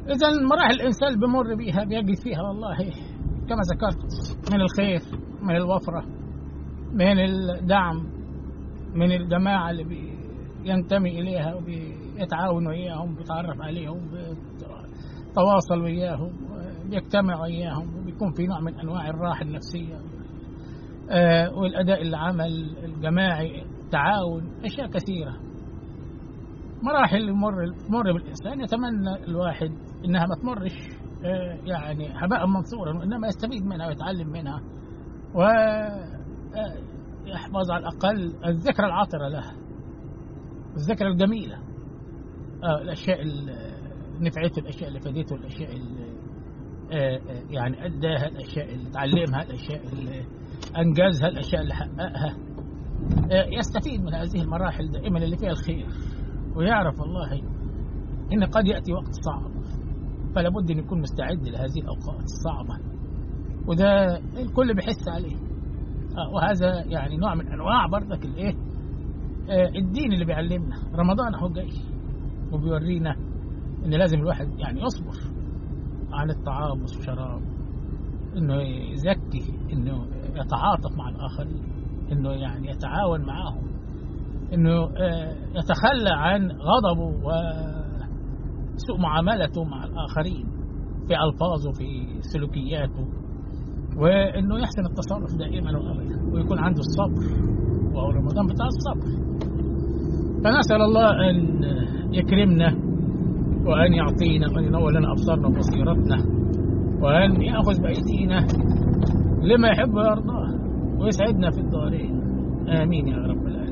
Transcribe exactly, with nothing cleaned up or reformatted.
إذا مراحل الإنسان بمر بيها بيجد فيها والله كما ذكرت من الخير، من الوفرة، من الدعم، من الجماعة اللي بينتمي إليها وبيتعاون وياهم، بيتعرف عليهم، بيتواصل وياهم، بيجتمع وياهم، وبيكون في نوع من أنواع الراحة النفسية آه والأداء العمل الجماعي، تعاون، أشياء كثيرة. مراحل مر مر بالإنسان يتمنى الواحد إنها ما تمرش آه يعني هباء منصورا، وإنما يستفيد منها ويتعلم منها ويحفظ على الأقل الذكرى العاطرة لها، الذكرى الجميلة، آه الأشياء اللي نفعته، الأشياء اللي فادته، الأشياء اللي آه يعني أداها، الأشياء اللي تعلمها، الأشياء اللي أنجزها، الأشياء اللي حققها. يستفيد من هذه المراحل دائما اللي فيها الخير، ويعرف والله إن قد يأتي وقت صعب، فلا بد أن يكون مستعد لهذه الأوقات الصعبة، وده الكل بيحس عليه. وهذا يعني نوع من أنواع برضك الإيه الدين اللي بيعلمنا. رمضان هو جاي وبيورينا إن لازم الواحد يعني يصبر عن الطعام والشراب، إنه يزكي، إنه يتعاطف مع الآخرين، إنه يعني يتعاون معهم، إنه يتخلى عن غضبه وسوء معاملته مع الآخرين في ألفاظه، في سلوكياته، وإنه يحسن التصرف دائما وأبدا، ويكون عنده الصبر، وهو رمضان بتاع الصبر. فنسأل الله أن يكرمنا، وأن يعطينا، وأن ينور لنا أبصارنا وبصيرتنا، وأن يأخذ بأيدينا لما يحب ويرضاه، ويسعدنا في الدارين. آمين يا رب العالمين.